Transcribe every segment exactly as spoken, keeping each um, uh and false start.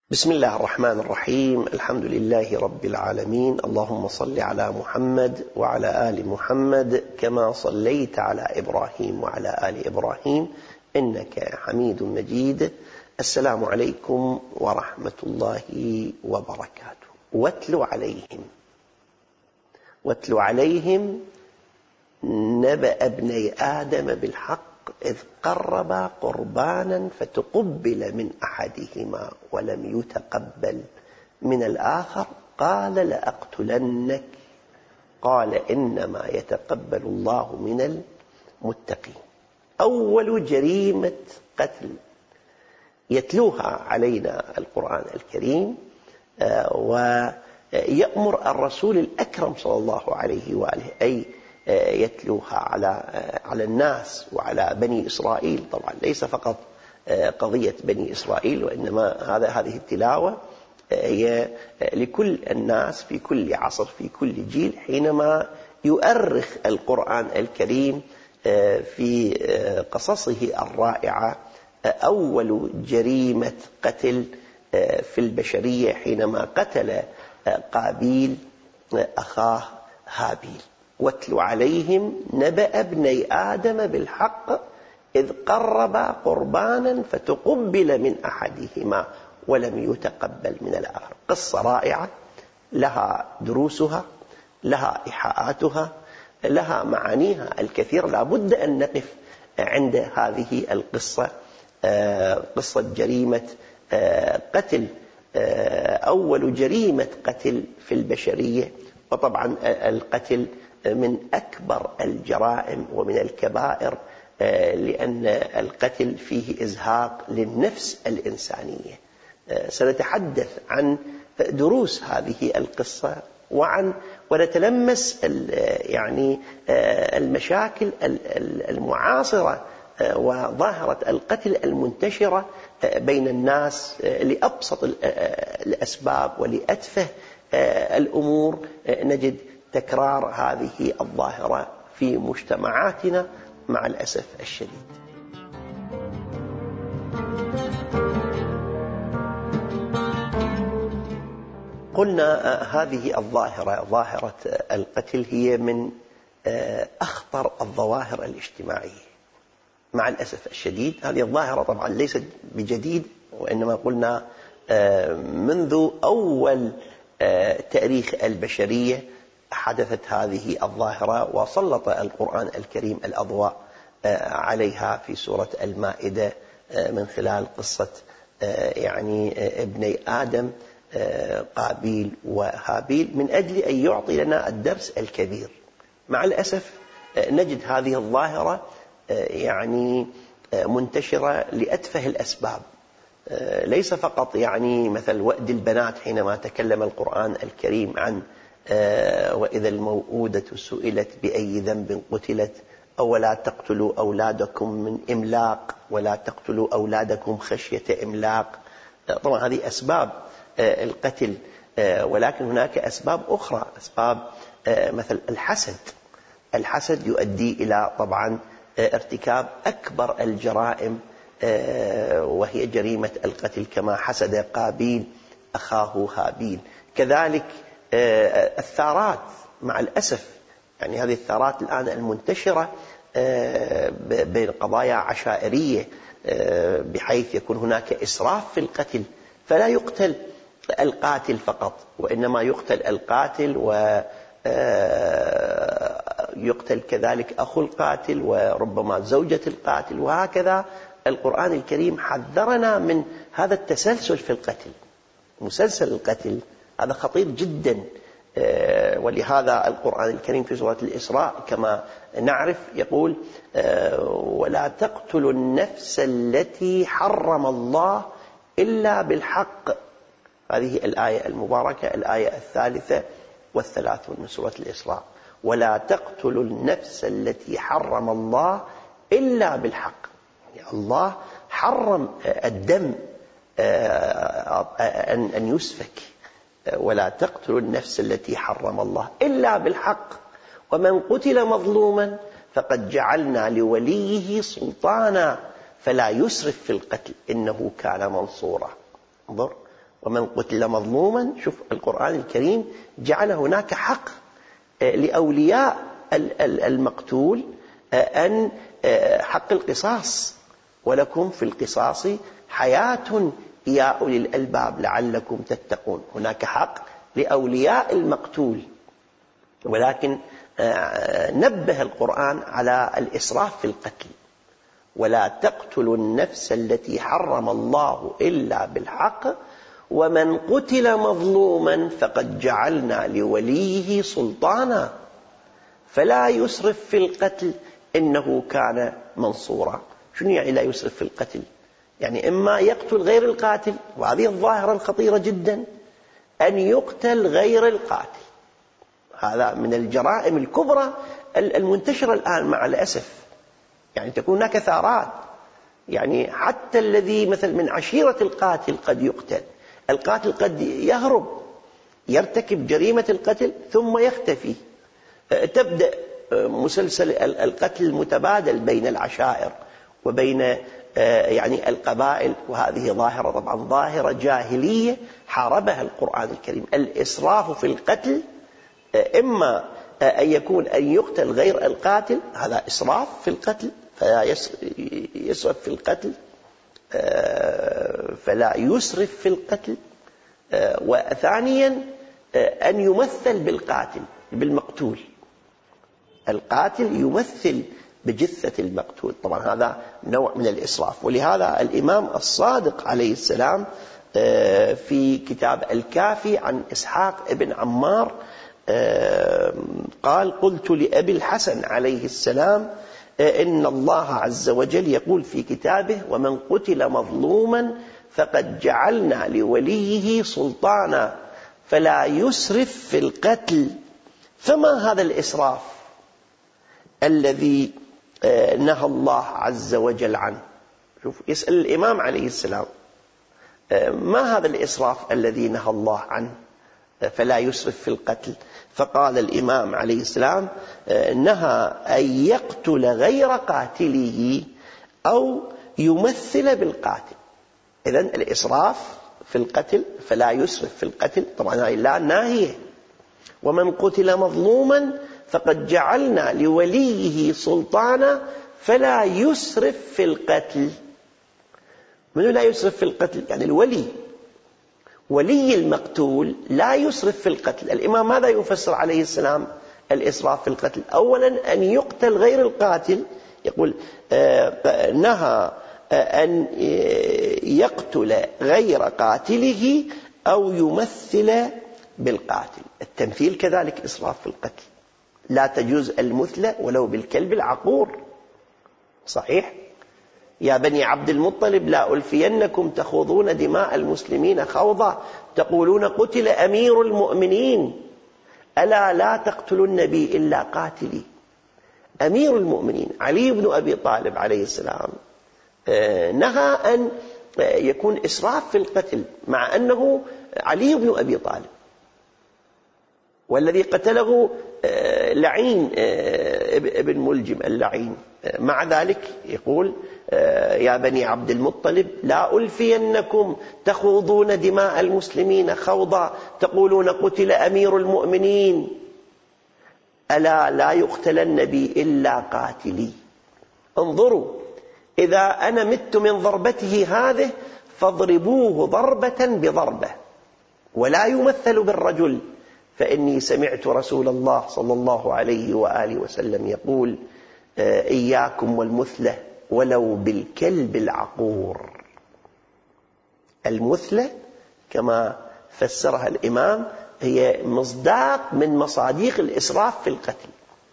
بسم الله الرحمن الرحيم. الحمد لله رب العالمين. اللهم صل على محمد وعلى آل محمد كما صليت على إبراهيم وعلى آل إبراهيم إنك حميد مجيد. السلام عليكم ورحمة الله وبركاته. واتل عليهم واتل عليهم نبأ ابني آدم بالحق إذ قربا قربانا فتقبل من أحدهما ولم يتقبل من الآخر قال لأقتلنك قال إنما يتقبل الله من المتقين. أول جريمة قتل يتلوها علينا القرآن الكريم، ويأمر الرسول الأكرم صلى الله عليه وآله أي يتلوها على على الناس وعلى بني إسرائيل. طبعا ليس فقط قضية بني إسرائيل، وإنما هذا هذه التلاوة هي لكل الناس في كل عصر في كل جيل. حينما يؤرخ القرآن الكريم في قصصه الرائعة أول جريمة قتل في البشرية حينما قتل قابيل أخاه هابيل. واتل عليهم نبأ ابني آدم بالحق إذ قربا قربانا فتقبل من أحدهما ولم يتقبل من الآخر. قصة رائعة لها دروسها، لها إيحاءاتها، لها معانيها الكثير. لا بد أن نقف عند هذه القصة، قصة جريمة قتل، أول جريمة قتل في البشرية. وطبعا القتل من أكبر الجرائم ومن الكبائر، لأن القتل فيه إزهاق للنفس الإنسانية. سنتحدث عن دروس هذه القصة وعن ونتلمس يعني المشاكل المعاصرة وظاهرة القتل المنتشرة بين الناس لأبسط الأسباب ولأتفه الأمور. نجد تكرار هذه الظاهرة في مجتمعاتنا مع الأسف الشديد. قلنا هذه الظاهرة، ظاهرة القتل، هي من أخطر الظواهر الاجتماعية مع الأسف الشديد. هذه الظاهرة طبعا ليست بجديد، وإنما قلنا منذ أول تاريخ البشرية حدثت هذه الظاهرة، وسلط القرآن الكريم الأضواء عليها في سورة المائدة من خلال قصة يعني ابني آدم قابيل وهابيل من أجل أن يعطي لنا الدرس الكبير. مع الأسف نجد هذه الظاهرة يعني منتشرة لأتفه الأسباب، ليس فقط يعني مثل وأد البنات حينما تكلم القرآن الكريم عن وإذا الموءودة سئلت بأي ذنب قتلت، أو ولا تقتلوا أولادكم من إملاق ولا تقتلوا أولادكم خشية إملاق. طبعا هذه أسباب القتل، ولكن هناك أسباب أخرى، أسباب مثل الحسد. الحسد يؤدي إلى طبعا ارتكاب أكبر الجرائم، وهي جريمة القتل كما حسد قابيل أخاه هابيل. كذلك الثارات مع الأسف، يعني هذه الثارات الآن المنتشرة بين قضايا عشائرية، بحيث يكون هناك إسراف في القتل، فلا يقتل القاتل فقط، وإنما يقتل القاتل ويقتل كذلك أخو القاتل وربما زوجة القاتل، وهكذا. القرآن الكريم حذرنا من هذا التسلسل في القتل. مسلسل القتل هذا خطير جدا، ولهذا القرآن الكريم في سورة الإسراء كما نعرف يقول ولا تقتلوا النفس التي حرم الله إلا بالحق. هذه الآية المباركة، الآية الثالثة والثلاثون من سورة الإسراء. ولا تقتلوا النفس التي حرم الله إلا بالحق. يعني الله حرم الدم أن يسفك. ولا تقتلوا النفس التي حرم الله إلا بالحق ومن قتل مظلوما فقد جعلنا لوليه سلطانا فلا يسرف في القتل إنه كان منصورا. انظر، ومن قتل مظلوما. شوف القرآن الكريم جعل هناك حق لأولياء المقتول، أن حق القصاص، ولكم في القصاص حياة يا أولي الألباب لعلكم تتقون. هناك حق لأولياء المقتول، ولكن نبه القرآن على الإسراف في القتل: ولا تقتلوا النفس التي حرم الله إلا بالحق ومن قتل مظلوما فقد جعلنا لوليه سلطانا فلا يسرف في القتل إنه كان منصورا. شنو يعني لا يسرف في القتل؟ يعني إما يقتل غير القاتل، وهذه الظاهرة الخطيرة جدا، أن يقتل غير القاتل. هذا من الجرائم الكبرى المنتشرة الآن مع الأسف. يعني تكون هناك ثارات، يعني حتى الذي مثل من عشيرة القاتل قد يقتل. القاتل قد يهرب، يرتكب جريمة القتل ثم يختفي. تبدأ مسلسل القتل المتبادل بين العشائر وبين يعني القبائل، وهذه ظاهرة طبعا ظاهرة جاهلية حاربها القرآن الكريم. الإسراف في القتل إما أن يكون أن يقتل غير القاتل، هذا إسراف في القتل فلا يسرف في القتل، فلا يسرف في القتل. وثانيا أن يمثل بالقاتل بالمقتول، القاتل يمثل بجثة المقتول. طبعا هذا نوع من الإسراف. ولهذا الإمام الصادق عليه السلام في كتاب الكافي عن إسحاق ابن عمار قال: قلت لأبي الحسن عليه السلام إن الله عز وجل يقول في كتابه: ومن قتل مظلوما فقد جعلنا لوليه سلطانا فلا يسرف في القتل. فما هذا الإسراف الذي نهى الله عز وجل عنه؟ شوف، يسأل الإمام عليه السلام: ما هذا الإسراف الذي نهى الله عنه فلا يسرف في القتل؟ فقال الإمام عليه السلام: نهى أن يقتل غير قاتله أو يمثل بالقاتل. إذن الإسراف في القتل فلا يسرف في القتل، طبعا هذه لا ناهية. ومن قتل مظلوما فقد جعلنا لوليه سلطانا فلا يسرف في القتل. من لا يسرف في القتل؟ يعني الولي، ولي المقتول لا يسرف في القتل. الإمام ماذا يفسر عليه السلام الإسراف في القتل؟ أولا أن يقتل غير القاتل، يقول آه نهى أن يقتل غير قاتله أو يمثل بالقاتل. التمثيل كذلك إسراف في القتل، لا تجوز المثلة ولو بالكلب العقور. صحيح؟ يا بني عبد المطلب لا ألفينكم تخوضون دماء المسلمين خوضا تقولون قتل أمير المؤمنين ألا لا تقتلوا النبي إلا قاتلي. أمير المؤمنين علي بن أبي طالب عليه السلام نهى أن يكون إسراف في القتل، مع أنه علي بن أبي طالب، والذي قتله لعين ابن ملجم اللعين. مع ذلك يقول: يا بني عبد المطلب لا ألفينكم تخوضون دماء المسلمين خوضا تقولون قتل أمير المؤمنين ألا لا يقتل النبي إلا قاتلي. انظروا، إذا أنا مت من ضربته هذه فاضربوه ضربة بضربة ولا يمثل بالرجل، فإني سمعت رسول الله صلى الله عليه وآله وسلم يقول: إياكم والمثلة ولو بالكلب العقور. المثلة كما فسرها الإمام هي مصداق من مصاديق الإسراف في القتل.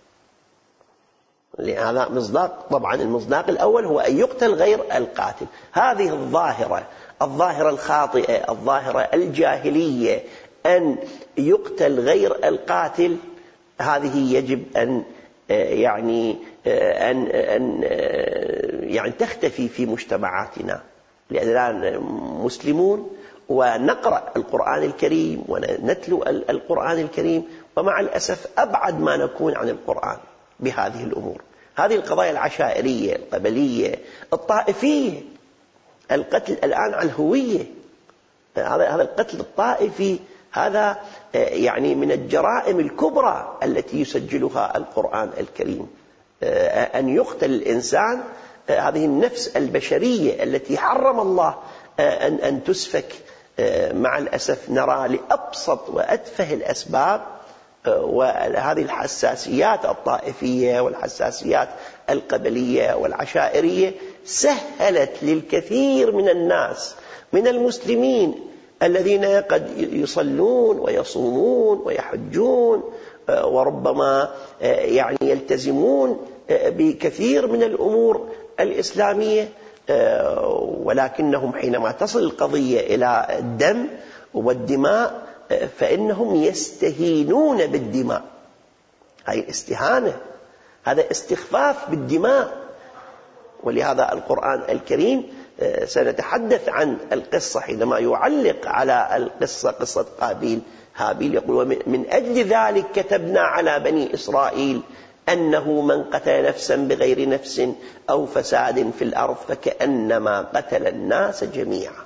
لهذا مصداق، طبعا المصداق الأول هو أن يقتل غير القاتل. هذه الظاهرة الظاهرة الخاطئة، الظاهرة الجاهلية، أن يقتل غير القاتل، هذه يجب أن يعني أن أن يعني تختفي في مجتمعاتنا، لأننا مسلمون ونقرأ القرآن الكريم ونتلو القرآن الكريم، ومع الأسف أبعد ما نكون عن القرآن بهذه الأمور. هذه القضايا العشائرية القبلية الطائفية، القتل الآن عن هوية، هذا هذا القتل الطائفي، هذا يعني من الجرائم الكبرى التي يسجلها القرآن الكريم، أن يقتل الإنسان، هذه النفس البشرية التي حرم الله أن أن تسفك. مع الأسف نرى لأبسط وأتفه الأسباب وهذه الحساسيات الطائفية والحساسيات القبلية والعشائرية سهلت للكثير من الناس من المسلمين الذين قد يصلون ويصومون ويحجون وربما يعني يلتزمون بكثير من الأمور الإسلامية، ولكنهم حينما تصل القضية إلى الدم والدماء فإنهم يستهينون بالدماء. هذه استهانة، هذا استخفاف بالدماء. ولهذا القرآن الكريم سنتحدث عن القصة حينما يعلق على القصة قصة قابيل هابيل، يقول: من أجل ذلك كتبنا على بني إسرائيل أنه من قتل نفسا بغير نفس أو فساد في الأرض فكأنما قتل الناس جميعا.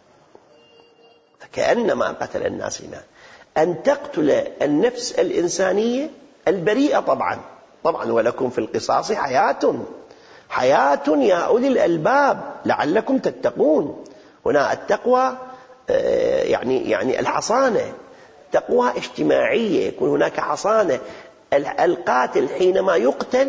فكأنما قتل الناس جميعا. أن تقتل النفس الإنسانية البريئة طبعا طبعا ولكم في القصاص حياة حياة يا أولي الألباب لعلكم تتقون. هنا التقوى يعني يعني الحصانة، تقوى اجتماعية، يكون هناك حصانة. القاتل حينما يقتل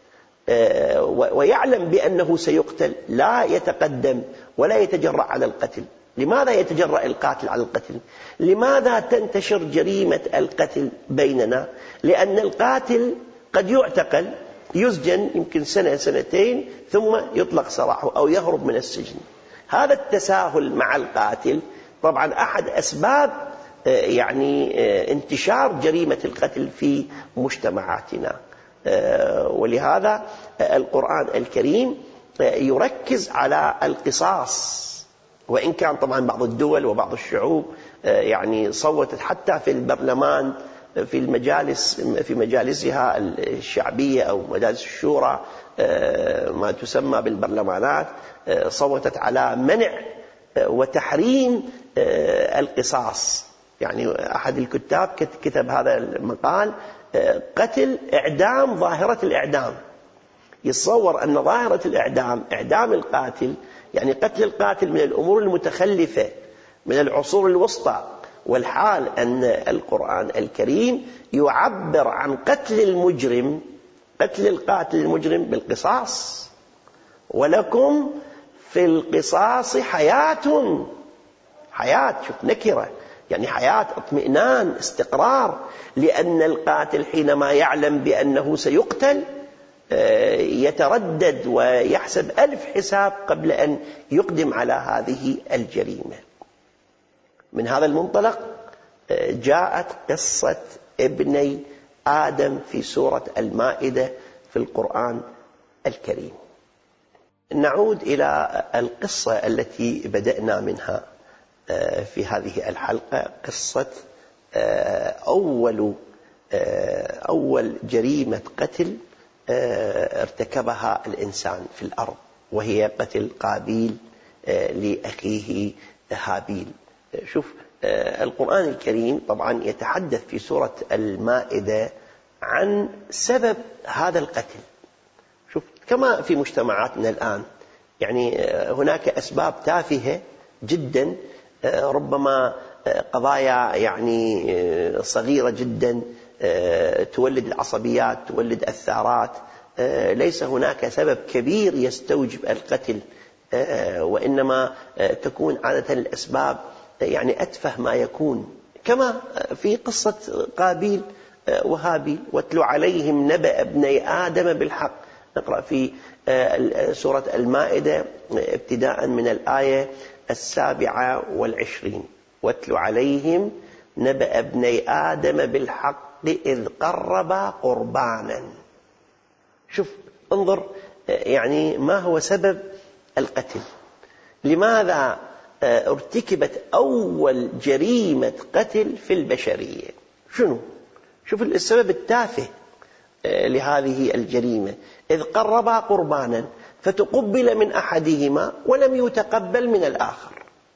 ويعلم بأنه سيقتل لا يتقدم ولا يتجرأ على القتل. لماذا يتجرأ القاتل على القتل؟ لماذا تنتشر جريمة القتل بيننا؟ لأن القاتل قد يعتقل، يسجن يمكن سنة سنتين ثم يطلق سراحه أو يهرب من السجن. هذا التساهل مع القاتل طبعا أحد أسباب يعني انتشار جريمة القتل في مجتمعاتنا. ولهذا القرآن الكريم يركز على القصاص، وإن كان طبعا بعض الدول وبعض الشعوب يعني صوتت حتى في البرلمان في المجالس في مجالسها الشعبية أو مجالس الشورى ما تسمى بالبرلمانات، صوتت على منع وتحريم القصاص. يعني أحد الكتاب كتب هذا المقال: قتل إعدام ظاهرة الإعدام. يتصور أن ظاهرة الإعدام، إعدام القاتل، يعني قتل القاتل، من الأمور المتخلفة من العصور الوسطى. والحال أن القرآن الكريم يعبر عن قتل المجرم، قتل القاتل المجرم بالقصاص. ولكم في القصاص حياة. حياة، شوف نكرة، يعني حياة، اطمئنان، استقرار. لأن القاتل حينما يعلم بأنه سيقتل يتردد ويحسب ألف حساب قبل أن يقدم على هذه الجريمة. من هذا المنطلق جاءت قصة ابني آدم في سورة المائدة في القرآن الكريم. نعود إلى القصة التي بدأنا منها في هذه الحلقة، قصة أول أول جريمة قتل ارتكبها الإنسان في الأرض، وهي قتل قابيل لأخيه هابيل. شوف القرآن الكريم طبعا يتحدث في سورة المائدة عن سبب هذا القتل. شوف كما في مجتمعاتنا الآن، يعني هناك أسباب تافهة جدا، ربما قضايا يعني صغيرة جدا تولد العصبيات، تولد الثارات. ليس هناك سبب كبير يستوجب القتل، وإنما تكون عادة الأسباب يعني أتفه ما يكون، كما في قصة قابيل وهابيل: واتل عليهم نبأ ابني آدم بالحق. نقرأ في سورة المائدة ابتداء من الآية السابعة والعشرين: واتل عليهم نبأ ابني آدم بالحق إذ قربا قربانا. شوف انظر يعني ما هو سبب القتل، لماذا ارتكبت أول جريمة قتل في البشرية. شنو؟ شوف السبب التافه لهذه الجريمة: إذ قربا قربانا فتقبل من أحدهما ولم يتقبل من الآخر.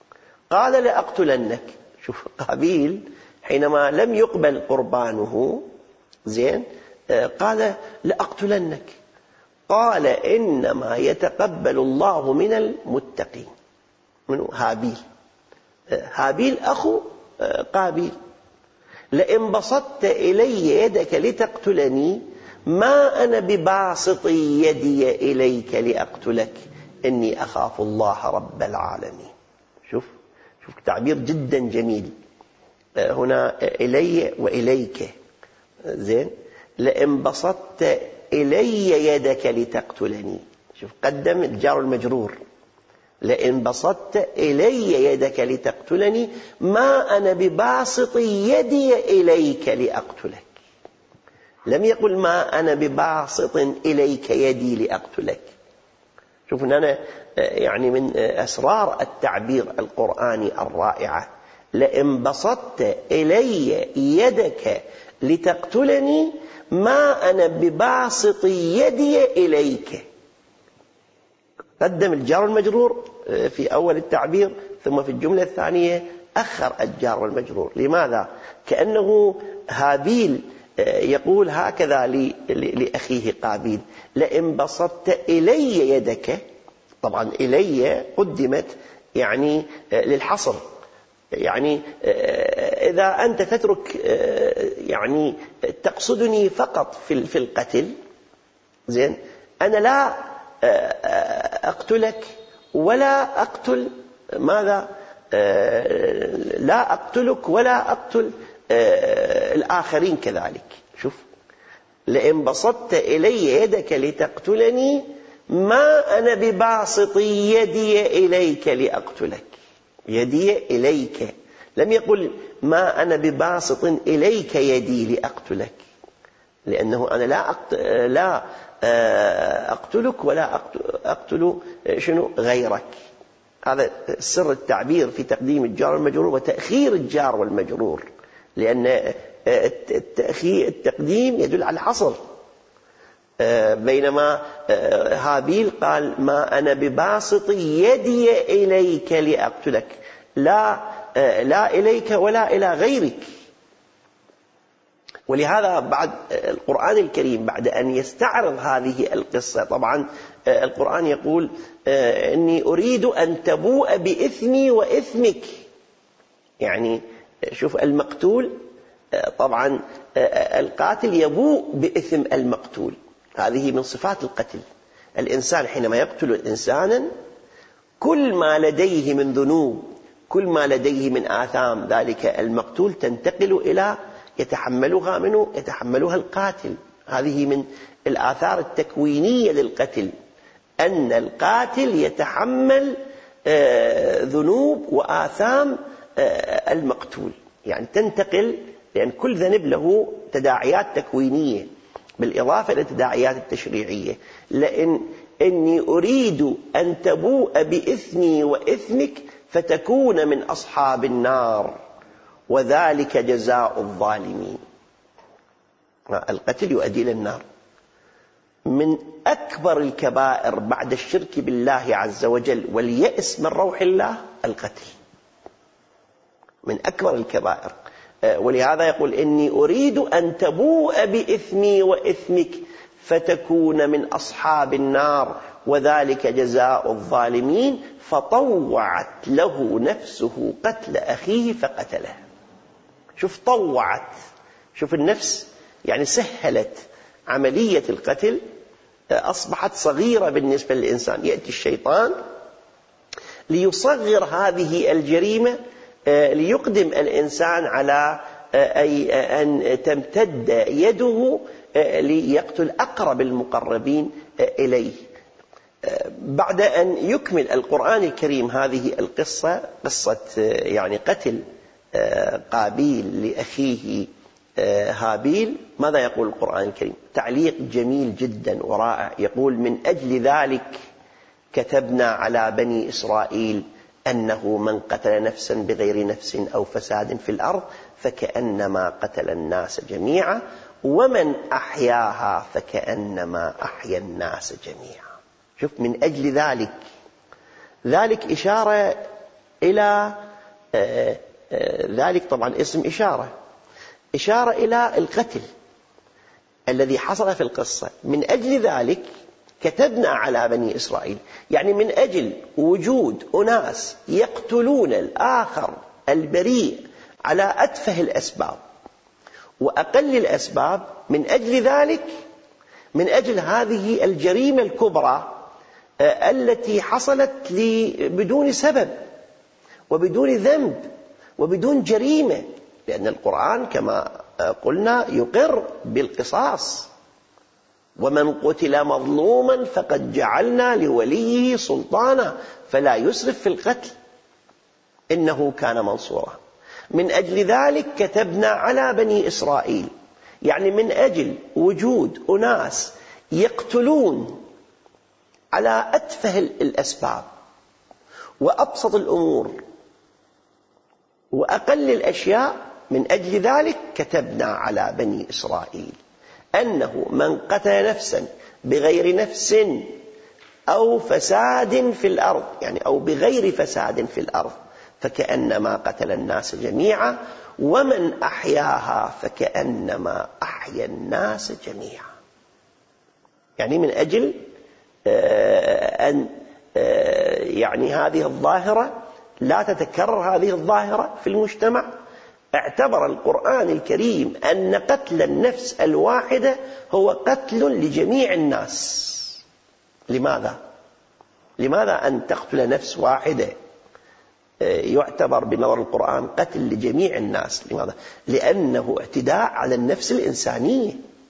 قال لأقتلنك. شوف قابيل حينما لم يقبل قربانه زين قال لأقتلنك، قال إنما يتقبل الله من المتقين. منو؟ هابيل. هابيل أخو قابيل. لئن بسطت إلي يدك لتقتلني ما أنا بباسط يدي إليك لأقتلك إني أخاف الله رب العالمين. شوف شوف تعبير جدا جميل هنا، إلي وإليك. زين لئن بسطت إلي يدك لتقتلني، شوف قدم الجار المجرور، لئن بسطت إلي يدك لتقتلني ما أنا بباسط يدي إليك لأقتلك. لم يقل ما أنا بباسط إليك يدي لأقتلك. شوف أنا يعني من أسرار التعبير القرآني الرائعة، لئن بسطت إلي يدك لتقتلني ما أنا بباسط يدي إليك. قدم الجار المجرور في أول التعبير، ثم في الجملة الثانية أخر الجار والمجرور. لماذا؟ كأنه هابيل يقول هكذا لأخيه قابيل، لئن بسطت إلي يدك. طبعا إلي قدمت يعني للحصر، يعني إذا أنت تترك يعني تقصدني فقط في القتل، زين أنا لا أقتلك ولا أقتل ماذا؟ لا أقتلك ولا أقتل الآخرين كذلك. شوف لئن بسطت إلي يدك لتقتلني ما أنا بباسط يدي إليك لأقتلك. يدي إليك، لم يقل ما أنا بباسط إليك يدي لأقتلك، لأنه أنا لا أقتل لا أقتلك ولا أقتل شنو غيرك. هذا سر التعبير في تقديم الجار والمجرور وتأخير الجار والمجرور، لأن التأخير التقديم يدل على الحصر، بينما هابيل قال ما أنا بباسط يدي إليك لأقتلك، لا لا إليك ولا إلى غيرك. ولهذا بعد القرآن الكريم بعد أن يستعرض هذه القصة، طبعا القرآن يقول إني أريد أن تبوء بإثمي وإثمك. يعني شوف المقتول، طبعا القاتل يبوء بإثم المقتول، هذه من صفات القتل. الإنسان حينما يقتل إنسانا كل ما لديه من ذنوب، كل ما لديه من آثام ذلك المقتول تنتقل إلى يتحملها منه يتحملها القاتل. هذه من الآثار التكوينية للقتل، أن القاتل يتحمل ذنوب وآثام المقتول، يعني تنتقل، لأن كل ذنب له تداعيات تكوينية بالإضافة إلى التداعيات التشريعية. لأن إني أريد أن تبوء بإثمي وإثمك فتكون من أصحاب النار وذلك جزاء الظالمين. القتل يؤدي إلى النار. من أكبر الكبائر بعد الشرك بالله عز وجل واليأس من روح الله القتل، من أكبر الكبائر. ولهذا يقول إني أريد أن تبوء بإثمي وإثمك فتكون من أصحاب النار وذلك جزاء الظالمين. فطوعت له نفسه قتل أخيه فقتله. شوف طوعت، شوف النفس يعني سهلت عملية القتل، أصبحت صغيرة بالنسبة للإنسان. يأتي الشيطان ليصغر هذه الجريمة ليقدم الإنسان على أن تمتد يده ليقتل أقرب المقربين إليه. بعد أن يكمل القرآن الكريم هذه القصة، قصة يعني قتل قابيل لأخيه هابيل، ماذا يقول القرآن الكريم؟ تعليق جميل جدا ورائع، يقول من أجل ذلك كتبنا على بني إسرائيل أنه من قتل نفسا بغير نفس أو فساد في الأرض فكأنما قتل الناس جميعا ومن أحياها فكأنما أحيا الناس جميعا. شوف من أجل ذلك، ذلك إشارة إلى ذلك طبعا اسم إشارة، إشارة إلى القتل الذي حصل في القصة. من أجل ذلك كتبنا على بني إسرائيل، يعني من أجل وجود أناس يقتلون الآخر البريء على أتفه الأسباب وأقل الأسباب، من أجل ذلك، من أجل هذه الجريمة الكبرى التي حصلت بدون سبب وبدون ذنب وبدون جريمة، لأن القرآن كما قلنا يقر بالقصاص: ومن قتل مظلوما فقد جعلنا لوليه سلطانا فلا يسرف في القتل إنه كان منصورا. من أجل ذلك كتبنا على بني إسرائيل، يعني من أجل وجود أناس يقتلون على أتفه الأسباب وأبسط الأمور وأقل الأشياء، من أجل ذلك كتبنا على بني إسرائيل أنه من قتل نفسا بغير نفس أو فساد في الأرض، يعني أو بغير فساد في الأرض، فكأنما قتل الناس جميعا، ومن أحياها فكأنما أحيا الناس جميعا. يعني من أجل أن يعني هذه الظاهرة لا تتكرر، هذه الظاهرة في المجتمع، اعتبر القرآن الكريم أن قتل النفس الواحدة هو قتل لجميع الناس. لماذا؟ لماذا أن تقتل نفس واحدة يعتبر بنظر القرآن قتل لجميع الناس؟ لماذا؟ لأنه اعتداء على النفس الإنسانية.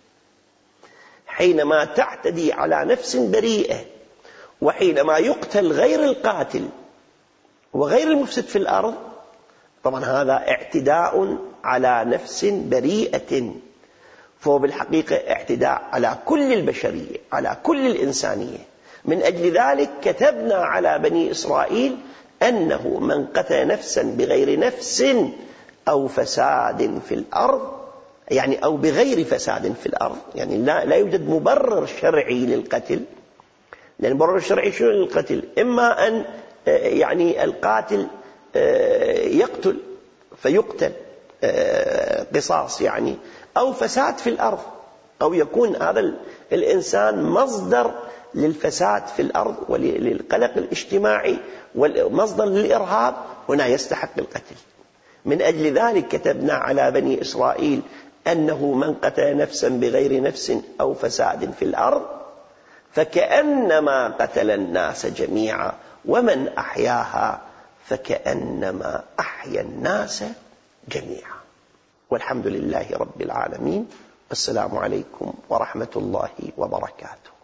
حينما تعتدي على نفس بريئة، وحينما يقتل غير القاتل وغير المفسد في الأرض، طبعا هذا اعتداء على نفس بريئة، فهو بالحقيقة اعتداء على كل البشرية، على كل الإنسانية. من أجل ذلك كتبنا على بني إسرائيل أنه من قتل نفسا بغير نفس أو فساد في الأرض، يعني أو بغير فساد في الأرض، يعني لا, لا يوجد مبرر شرعي للقتل. لأن المبرر الشرعي شنو للقتل؟ إما أن يعني القاتل يقتل فيقتل قصاص يعني، أو فساد في الأرض، أو يكون هذا الإنسان مصدر للفساد في الأرض وللقلق الاجتماعي ومصدر للإرهاب، هنا يستحق القتل. من أجل ذلك كتبنا على بني إسرائيل أنه من قتل نفسا بغير نفس أو فساد في الأرض فكأنما قتل الناس جميعا، ومن أحياها فكأنما أحيا الناس جميعا. والحمد لله رب العالمين، والسلام عليكم ورحمة الله وبركاته.